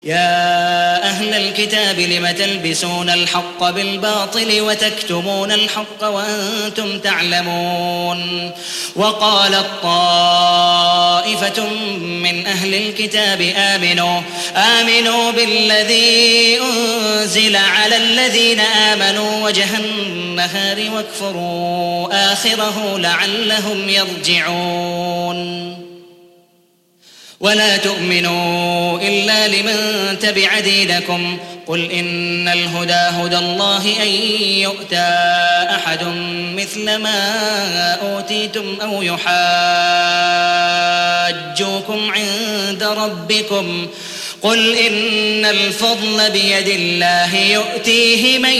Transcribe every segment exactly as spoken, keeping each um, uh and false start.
يا أهل الكتاب لم تلبسون الحق بالباطل وتكتمون الحق وأنتم تعلمون وقالت طائفة من أهل الكتاب آمنوا آمنوا بالذي أنزل على الذين آمنوا وجه النهار واكفروا آخره لعلهم يرجعون ولا تؤمنوا إلا لمن تبع دينكم قل إن الهدى هدى الله أن يؤتى أحد مثل ما أوتيتم أو يحاجوكم عند ربكم قل إن الفضل بيد الله يؤتيه من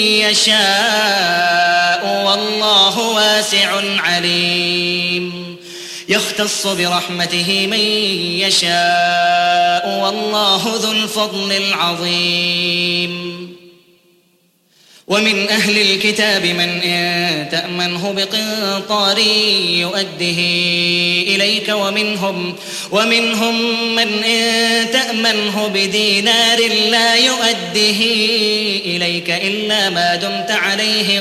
يشاء والله واسع عليم يختص برحمته من يشاء والله ذو الفضل العظيم ومن أهل الكتاب من إن تأمنه بقنطار يؤده إليك ومنهم, ومنهم من إن تأمنه بدينار لا يؤده إليك إلا ما دمت عليه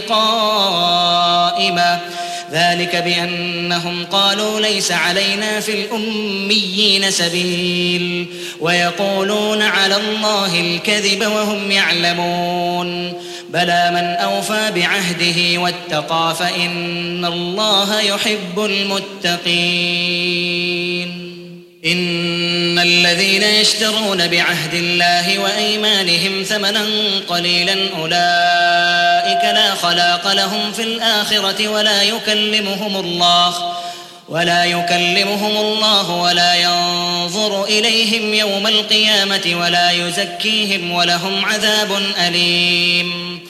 قائما ذلك بأنهم قالوا ليس علينا في الأميين سبيل ويقولون على الله الكذب وهم يعلمون بلى من أوفى بعهده واتقى فإن الله يحب المتقين إن الذين يشترون بعهد الله وأيمانهم ثمنا قليلا أولئك لا خلاق لهم في الآخرة ولا يكلمهم الله ولا يكلمهم الله ولا ينظر إليهم يوم القيامة ولا يزكيهم ولهم عذاب أليم